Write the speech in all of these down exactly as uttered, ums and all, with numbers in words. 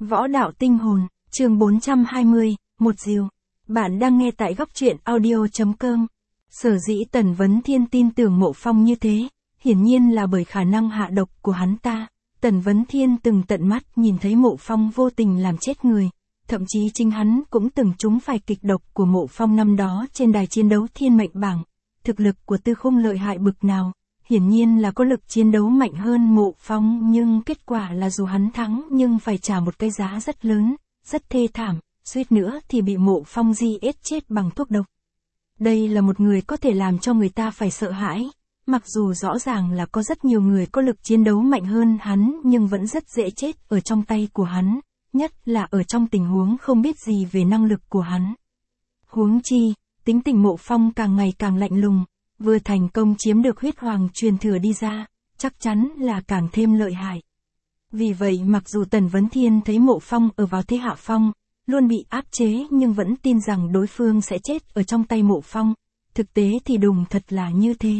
Võ đạo tinh hồn, chương bốn trăm hai mươi, một diều. Bạn đang nghe tại góc truyện audio chấm com. Sở dĩ Tần Vấn Thiên tin tưởng Mộ Phong như thế, hiển nhiên là bởi khả năng hạ độc của hắn ta. Tần Vấn Thiên từng tận mắt nhìn thấy Mộ Phong vô tình làm chết người, thậm chí chính hắn cũng từng trúng phải kịch độc của Mộ Phong năm đó trên đài chiến đấu thiên mệnh bảng. Thực lực của Tư Khung lợi hại bực nào, hiển nhiên là có lực chiến đấu mạnh hơn Mộ Phong, nhưng kết quả là dù hắn thắng nhưng phải trả một cái giá rất lớn, rất thê thảm, suýt nữa thì bị Mộ Phong di ết chết bằng thuốc độc. Đây là một người có thể làm cho người ta phải sợ hãi, mặc dù rõ ràng là có rất nhiều người có lực chiến đấu mạnh hơn hắn nhưng vẫn rất dễ chết ở trong tay của hắn, nhất là ở trong tình huống không biết gì về năng lực của hắn. Huống chi, tính tình Mộ Phong càng ngày càng lạnh lùng, vừa thành công chiếm được huyết hoàng truyền thừa đi ra, chắc chắn là càng thêm lợi hại. Vì vậy mặc dù Tần Vấn Thiên thấy Mộ Phong ở vào thế hạ phong, luôn bị áp chế nhưng vẫn tin rằng đối phương sẽ chết ở trong tay Mộ Phong, thực tế thì đùng thật là như thế.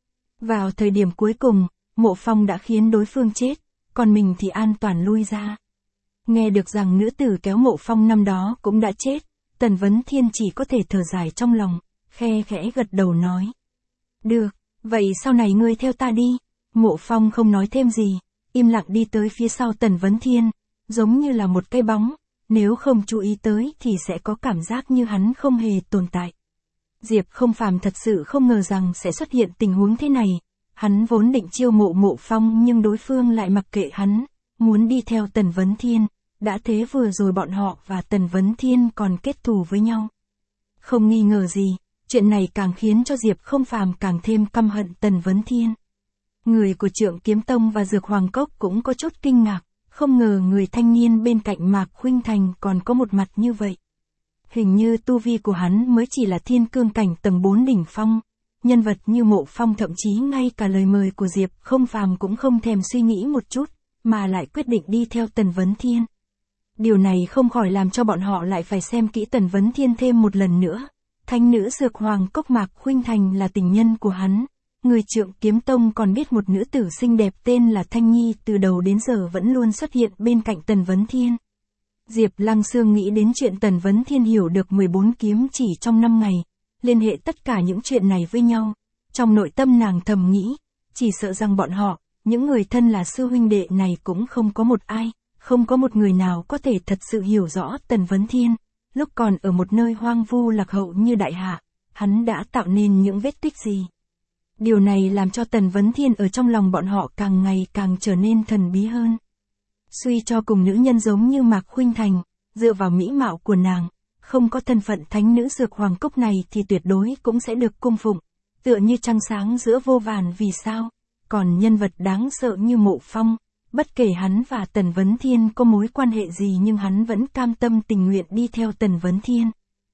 Vào thời điểm cuối cùng, Mộ Phong đã khiến đối phương chết, còn mình thì an toàn lui ra. Nghe được rằng nữ tử kéo Mộ Phong năm đó cũng đã chết, Tần Vấn Thiên chỉ có thể thở dài trong lòng, khe khẽ gật đầu nói. Được, vậy sau này ngươi theo ta đi. Mộ Phong không nói thêm gì, im lặng đi tới phía sau Tần Vấn Thiên, giống như là một cái bóng, nếu không chú ý tới thì sẽ có cảm giác như hắn không hề tồn tại. Diệp Không Phàm thật sự không ngờ rằng sẽ xuất hiện tình huống thế này, hắn vốn định chiêu mộ Mộ Phong nhưng đối phương lại mặc kệ hắn, muốn đi theo Tần Vấn Thiên, đã thế vừa rồi bọn họ và Tần Vấn Thiên còn kết thù với nhau. Không nghi ngờ gì, chuyện này càng khiến cho Diệp Không Phàm càng thêm căm hận Tần Vấn Thiên. Người của Trượng Kiếm Tông và Dược Hoàng Cốc cũng có chút kinh ngạc, không ngờ người thanh niên bên cạnh Mạc Khuynh Thành còn có một mặt như vậy. Hình như tu vi của hắn mới chỉ là thiên cương cảnh tầng bốn đỉnh phong, nhân vật như Mộ Phong thậm chí ngay cả lời mời của Diệp Không Phàm cũng không thèm suy nghĩ một chút, mà lại quyết định đi theo Tần Vấn Thiên. Điều này không khỏi làm cho bọn họ lại phải xem kỹ Tần Vấn Thiên thêm một lần nữa. Thánh nữ Dược Hoàng Cốc Mạc Khuynh Thành là tình nhân của hắn. Người Trượng Kiếm Tông còn biết một nữ tử xinh đẹp tên là Thanh Nhi từ đầu đến giờ vẫn luôn xuất hiện bên cạnh Tần Vấn Thiên. Diệp Lăng Xương nghĩ đến chuyện Tần Vấn Thiên hiểu được mười bốn kiếm chỉ trong năm ngày, liên hệ tất cả những chuyện này với nhau. Trong nội tâm nàng thầm nghĩ, chỉ sợ rằng bọn họ, những người thân là sư huynh đệ này cũng không có một ai, không có một người nào có thể thật sự hiểu rõ Tần Vấn Thiên. Lúc còn ở một nơi hoang vu lạc hậu như Đại Hạ, hắn đã tạo nên những vết tích gì? Điều này làm cho Tần Vấn Thiên ở trong lòng bọn họ càng ngày càng trở nên thần bí hơn. Suy cho cùng nữ nhân giống như Mạc Khuynh Thành, dựa vào mỹ mạo của nàng, không có thân phận thánh nữ Dược Hoàng Cốc này thì tuyệt đối cũng sẽ được cung phụng, tựa như trăng sáng giữa vô vàn vì sao. Còn nhân vật đáng sợ như Mộ Phong, bất kể hắn và Tần Vấn Thiên có mối quan hệ gì nhưng hắn vẫn cam tâm tình nguyện đi theo Tần Vấn Thiên.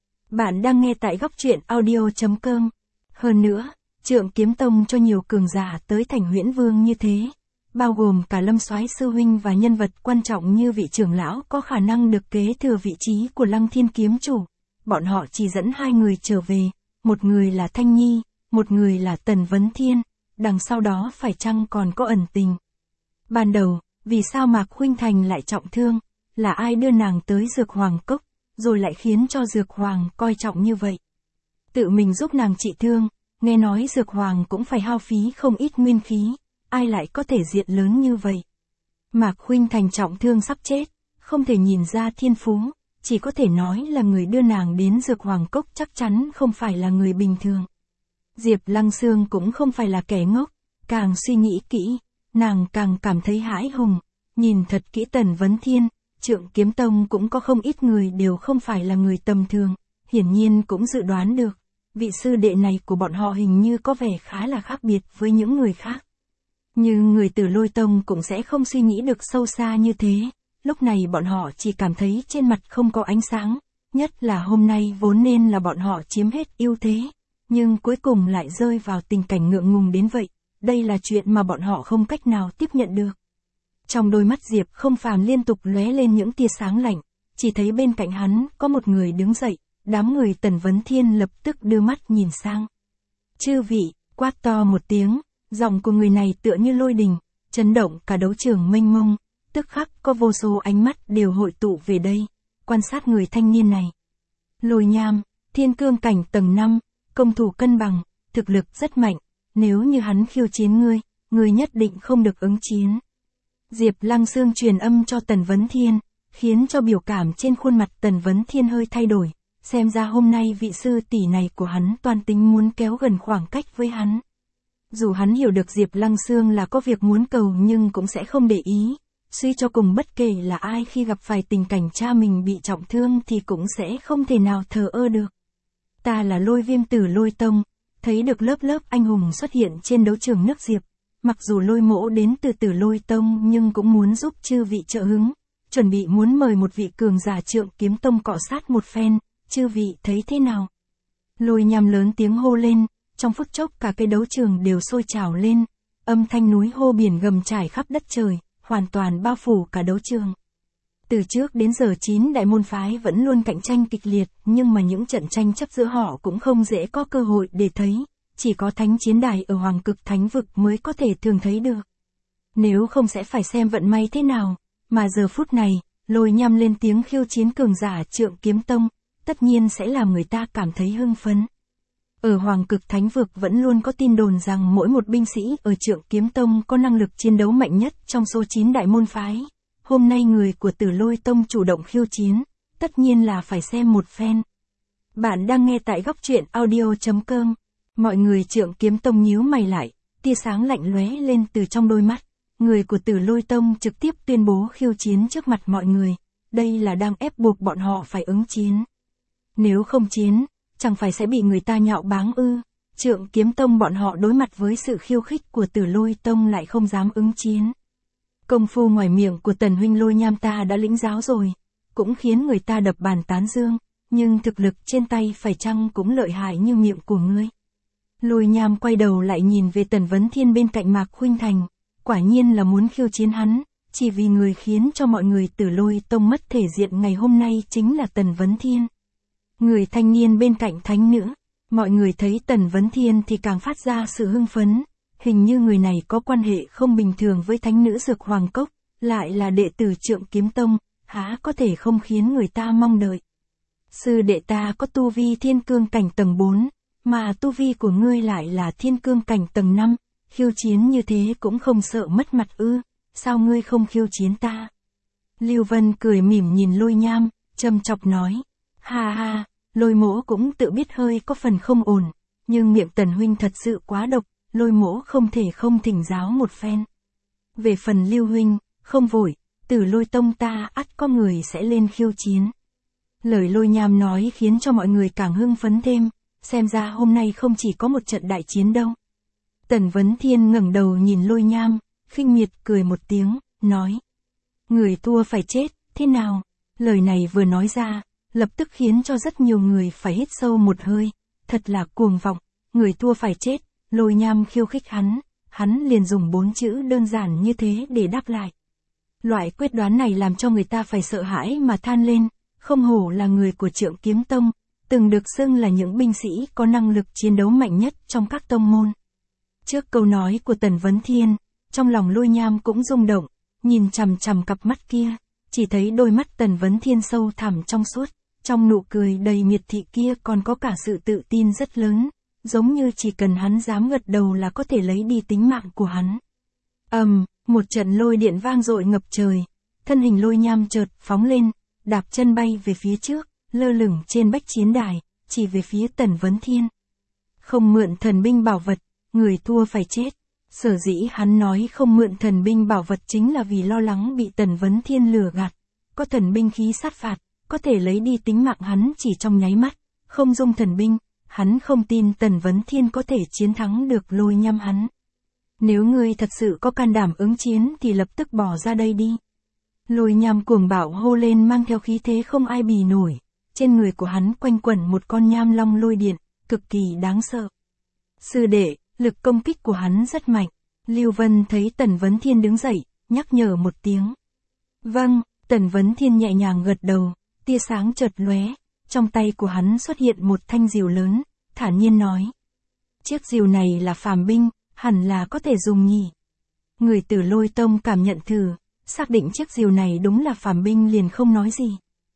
Bạn đang nghe tại góc truyện audio chấm com. Hơn nữa, Trượng Kiếm Tông cho nhiều cường giả tới thành Huyễn Vương như thế, bao gồm cả Lâm Soái sư huynh và nhân vật quan trọng như vị trưởng lão có khả năng được kế thừa vị trí của Lăng Thiên kiếm chủ. Bọn họ chỉ dẫn hai người trở về, một người là Thanh Nhi, một người là Tần Vấn Thiên, đằng sau đó phải chăng còn có ẩn tình. Ban đầu, vì sao Mạc Khuynh Thành lại trọng thương, là ai đưa nàng tới Dược Hoàng Cốc, rồi lại khiến cho Dược Hoàng coi trọng như vậy. Tự mình giúp nàng trị thương, nghe nói Dược Hoàng cũng phải hao phí không ít nguyên khí, ai lại có thể diện lớn như vậy. Mạc Khuynh Thành trọng thương sắp chết, không thể nhìn ra thiên phú, chỉ có thể nói là người đưa nàng đến Dược Hoàng Cốc chắc chắn không phải là người bình thường. Diệp Lăng Xương cũng không phải là kẻ ngốc, càng suy nghĩ kỹ, nàng càng cảm thấy hãi hùng, nhìn thật kỹ Tần Vấn Thiên, Trượng Kiếm Tông cũng có không ít người đều không phải là người tầm thường, hiển nhiên cũng dự đoán được, vị sư đệ này của bọn họ hình như có vẻ khá là khác biệt với những người khác. Nhưng người Tử Lôi Tông cũng sẽ không suy nghĩ được sâu xa như thế, lúc này bọn họ chỉ cảm thấy trên mặt không có ánh sáng, nhất là hôm nay vốn nên là bọn họ chiếm hết ưu thế, nhưng cuối cùng lại rơi vào tình cảnh ngượng ngùng đến vậy. Đây là chuyện mà bọn họ không cách nào tiếp nhận được. Trong đôi mắt Diệp Không Phàm liên tục lóe lên những tia sáng lạnh, chỉ thấy bên cạnh hắn có một người đứng dậy, đám người Tần Vấn Thiên lập tức đưa mắt nhìn sang. Chư vị, quát to một tiếng, giọng của người này tựa như lôi đình, chấn động cả đấu trường mênh mông, tức khắc có vô số ánh mắt đều hội tụ về đây, quan sát người thanh niên này. Lôi Nham, thiên cương cảnh tầng năm, công thủ cân bằng, thực lực rất mạnh, nếu như hắn khiêu chiến ngươi, ngươi nhất định không được ứng chiến. Diệp Lăng Sương truyền âm cho Tần Vấn Thiên, khiến cho biểu cảm trên khuôn mặt Tần Vấn Thiên hơi thay đổi, xem ra hôm nay vị sư tỷ này của hắn toàn tính muốn kéo gần khoảng cách với hắn. Dù hắn hiểu được Diệp Lăng Sương là có việc muốn cầu nhưng cũng sẽ không để ý, suy cho cùng bất kể là ai khi gặp phải tình cảnh cha mình bị trọng thương thì cũng sẽ không thể nào thờ ơ được. Ta là Lôi Viêm Tử Lôi Tông, thấy được lớp lớp anh hùng xuất hiện trên đấu trường nước Diệp, mặc dù Lôi Mỗ đến từ Tử Lôi Tông nhưng cũng muốn giúp chư vị trợ hứng, chuẩn bị muốn mời một vị cường giả Trượng Kiếm Tông cọ sát một phen, chư vị thấy thế nào? Lôi Nham lớn tiếng hô lên, trong phút chốc cả cái đấu trường đều sôi trào lên, âm thanh núi hô biển gầm trải khắp đất trời, hoàn toàn bao phủ cả đấu trường. Từ trước đến giờ chín đại môn phái vẫn luôn cạnh tranh kịch liệt, nhưng mà những trận tranh chấp giữa họ cũng không dễ có cơ hội để thấy, chỉ có thánh chiến đài ở Hoàng Cực Thánh Vực mới có thể thường thấy được. Nếu không sẽ phải xem vận may thế nào, mà giờ phút này, Lôi Nham lên tiếng khiêu chiến cường giả Trượng Kiếm Tông, tất nhiên sẽ làm người ta cảm thấy hưng phấn. Ở Hoàng Cực Thánh Vực vẫn luôn có tin đồn rằng mỗi một binh sĩ ở Trượng Kiếm Tông có năng lực chiến đấu mạnh nhất trong số chín đại môn phái. Hôm nay người của Tử Lôi Tông chủ động khiêu chiến, tất nhiên là phải xem một phen. Bạn đang nghe tại góc truyện audio chấm com. Mọi người Trượng Kiếm Tông nhíu mày lại, tia sáng lạnh lóe lên từ trong đôi mắt. Người của Tử Lôi Tông trực tiếp tuyên bố khiêu chiến trước mặt mọi người, đây là đang ép buộc bọn họ phải ứng chiến. Nếu không chiến, chẳng phải sẽ bị người ta nhạo báng ư? Trượng Kiếm Tông bọn họ đối mặt với sự khiêu khích của Tử Lôi Tông lại không dám ứng chiến. Công phu ngoài miệng của Tần huynh Lôi Nham ta đã lĩnh giáo rồi, cũng khiến người ta đập bàn tán dương, nhưng thực lực trên tay phải chăng cũng lợi hại như miệng của ngươi? Lôi Nham quay đầu lại nhìn về Tần Vấn Thiên bên cạnh Mạc Khuynh Thành, quả nhiên là muốn khiêu chiến hắn, chỉ vì người khiến cho mọi người Tử Lôi Tông mất thể diện ngày hôm nay chính là Tần Vấn Thiên. Người thanh niên bên cạnh thánh nữ, mọi người thấy Tần Vấn Thiên thì càng phát ra sự hưng phấn, hình như người này có quan hệ không bình thường với thánh nữ Dược Hoàng Cốc, lại là đệ tử Trượng Kiếm Tông, há có thể không khiến người ta mong đợi. Sư đệ ta có tu vi thiên cương cảnh tầng bốn, mà tu vi của ngươi lại là thiên cương cảnh tầng năm, khiêu chiến như thế cũng không sợ mất mặt ư, sao ngươi không khiêu chiến ta? Lưu Vân cười mỉm nhìn Lôi Nham, châm chọc nói, ha ha, Lôi Mỗ cũng tự biết hơi có phần không ổn, nhưng miệng Tần huynh thật sự quá độc, Lôi Mỗ không thể không thỉnh giáo một phen. Về phần Lưu huynh, không vội, Tử Lôi Tông ta ắt có người sẽ lên khiêu chiến. Lời Lôi Nham nói khiến cho mọi người càng hưng phấn thêm, xem ra hôm nay không chỉ có một trận đại chiến đâu. Tần Vấn Thiên ngẩng đầu nhìn Lôi Nham, khinh miệt cười một tiếng, nói, người thua phải chết, thế nào? Lời này vừa nói ra, lập tức khiến cho rất nhiều người phải hít sâu một hơi, thật là cuồng vọng, người thua phải chết. Lôi Nham khiêu khích hắn, hắn liền dùng bốn chữ đơn giản như thế để đáp lại. Loại quyết đoán này làm cho người ta phải sợ hãi mà than lên, không hổ là người của Trượng Kiếm Tông, từng được xưng là những binh sĩ có năng lực chiến đấu mạnh nhất trong các tông môn. Trước câu nói của Tần Vấn Thiên, trong lòng Lôi Nham cũng rung động, nhìn chằm chằm cặp mắt kia, chỉ thấy đôi mắt Tần Vấn Thiên sâu thẳm trong suốt, trong nụ cười đầy miệt thị kia còn có cả sự tự tin rất lớn. Giống như chỉ cần hắn dám gật đầu là có thể lấy đi tính mạng của hắn. Ầm, um, một trận lôi điện vang dội ngập trời, thân hình Lôi Nham chợt phóng lên, đạp chân bay về phía trước, lơ lửng trên bách chiến đài, chỉ về phía Tần Vấn Thiên. Không mượn thần binh bảo vật, người thua phải chết. Sở dĩ hắn nói không mượn thần binh bảo vật chính là vì lo lắng bị Tần Vấn Thiên lừa gạt. Có thần binh khí sát phạt, có thể lấy đi tính mạng hắn chỉ trong nháy mắt, không dùng thần binh. Hắn không tin Tần Vấn Thiên có thể chiến thắng được Lôi Nham hắn. Nếu ngươi thật sự có can đảm ứng chiến thì lập tức bỏ ra đây đi. Lôi Nham cuồng bạo hô lên mang theo khí thế không ai bì nổi. Trên người của hắn quanh quẩn một con nham long lôi điện, cực kỳ đáng sợ. Sư đệ, lực công kích của hắn rất mạnh. Lưu Vân thấy Tần Vấn Thiên đứng dậy, nhắc nhở một tiếng. Vâng, Tần Vấn Thiên nhẹ nhàng gật đầu, tia sáng chợt lóe. Trong tay của hắn xuất hiện một thanh diều lớn, thản nhiên nói. Chiếc diều này là phàm binh, hẳn là có thể dùng nhỉ. Người Tử Lôi Tông cảm nhận thử, xác định chiếc rìu này đúng là phàm binh liền không nói gì.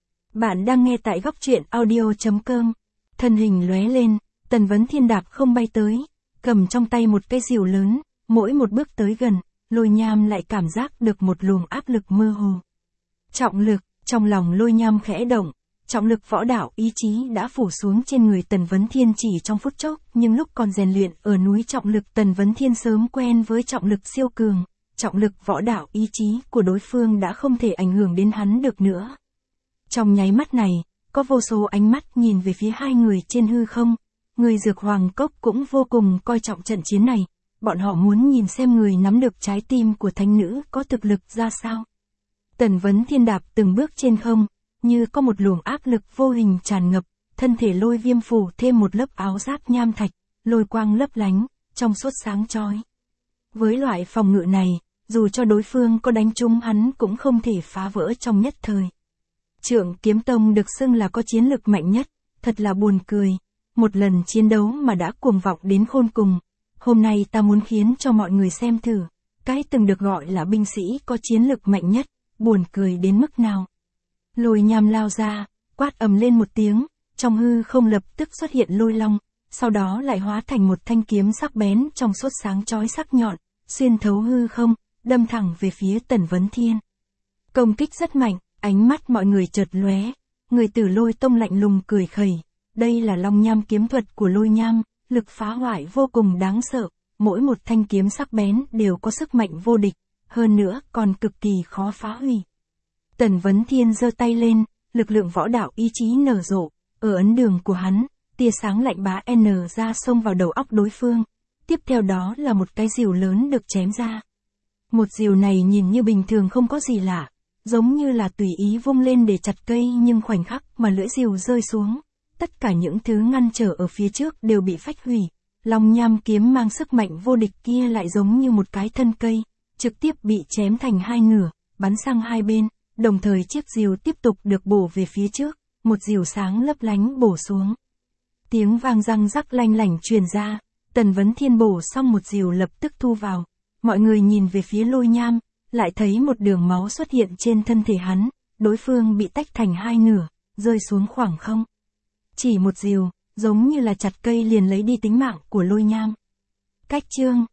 Bạn đang nghe tại góc truyện audio.com. Thân hình lóe lên, Tần Vấn Thiên đạp không bay tới, cầm trong tay một cái rìu lớn, mỗi một bước tới gần, Lôi Nham lại cảm giác được một luồng áp lực mơ hồ. Trọng lực, trong lòng Lôi Nham khẽ động, trọng lực võ đạo ý chí đã phủ xuống trên người Tần Vấn Thiên chỉ trong phút chốc, nhưng lúc còn rèn luyện ở núi trọng lực Tần Vấn Thiên sớm quen với trọng lực siêu cường, trọng lực võ đạo ý chí của đối phương đã không thể ảnh hưởng đến hắn được nữa. Trong nháy mắt này, có vô số ánh mắt nhìn về phía hai người trên hư không, người Dược Hoàng Cốc cũng vô cùng coi trọng trận chiến này, bọn họ muốn nhìn xem người nắm được trái tim của thánh nữ có thực lực ra sao. Tần Vấn Thiên đạp từng bước trên không, như có một luồng áp lực vô hình tràn ngập, thân thể Lôi Viêm phủ thêm một lớp áo giáp nham thạch, lôi quang lấp lánh, trong suốt sáng chói. Với loại phòng ngự này, dù cho đối phương có đánh trúng hắn cũng không thể phá vỡ trong nhất thời. Trượng Kiếm Tông được xưng là có chiến lực mạnh nhất, thật là buồn cười, một lần chiến đấu mà đã cuồng vọng đến khôn cùng. Hôm nay ta muốn khiến cho mọi người xem thử, cái từng được gọi là binh sĩ có chiến lực mạnh nhất, buồn cười đến mức nào. Lôi Nham lao ra, quát ầm lên một tiếng, trong hư không lập tức xuất hiện lôi long, sau đó lại hóa thành một thanh kiếm sắc bén trong suốt sáng chói sắc nhọn, xuyên thấu hư không, đâm thẳng về phía Tần Vấn Thiên. Công kích rất mạnh, ánh mắt mọi người chợt lóe, người Tử Lôi Tông lạnh lùng cười khẩy, đây là Long Nham kiếm thuật của Lôi Nham, lực phá hoại vô cùng đáng sợ, mỗi một thanh kiếm sắc bén đều có sức mạnh vô địch, hơn nữa còn cực kỳ khó phá hủy. Tần Vấn Thiên giơ tay lên, lực lượng võ đạo ý chí nở rộ, ở ấn đường của hắn, tia sáng lạnh bá n ra xông vào đầu óc đối phương, tiếp theo đó là một cái rìu lớn được chém ra. Một rìu này nhìn như bình thường không có gì lạ, giống như là tùy ý vung lên để chặt cây, nhưng khoảnh khắc mà lưỡi rìu rơi xuống, tất cả những thứ ngăn trở ở phía trước đều bị phách hủy. Long Nham kiếm mang sức mạnh vô địch kia lại giống như một cái thân cây, trực tiếp bị chém thành hai nửa, bắn sang hai bên, đồng thời chiếc rìu tiếp tục được bổ về phía trước, một rìu sáng lấp lánh bổ xuống. Tiếng vang răng rắc lanh lảnh truyền ra, Tần Vấn Thiên bổ xong một rìu lập tức thu vào, mọi người nhìn về phía Lôi Nham, lại thấy một đường máu xuất hiện trên thân thể hắn, đối phương bị tách thành hai nửa, rơi xuống khoảng không. Chỉ một rìu, giống như là chặt cây liền lấy đi tính mạng của Lôi Nham. Cách chương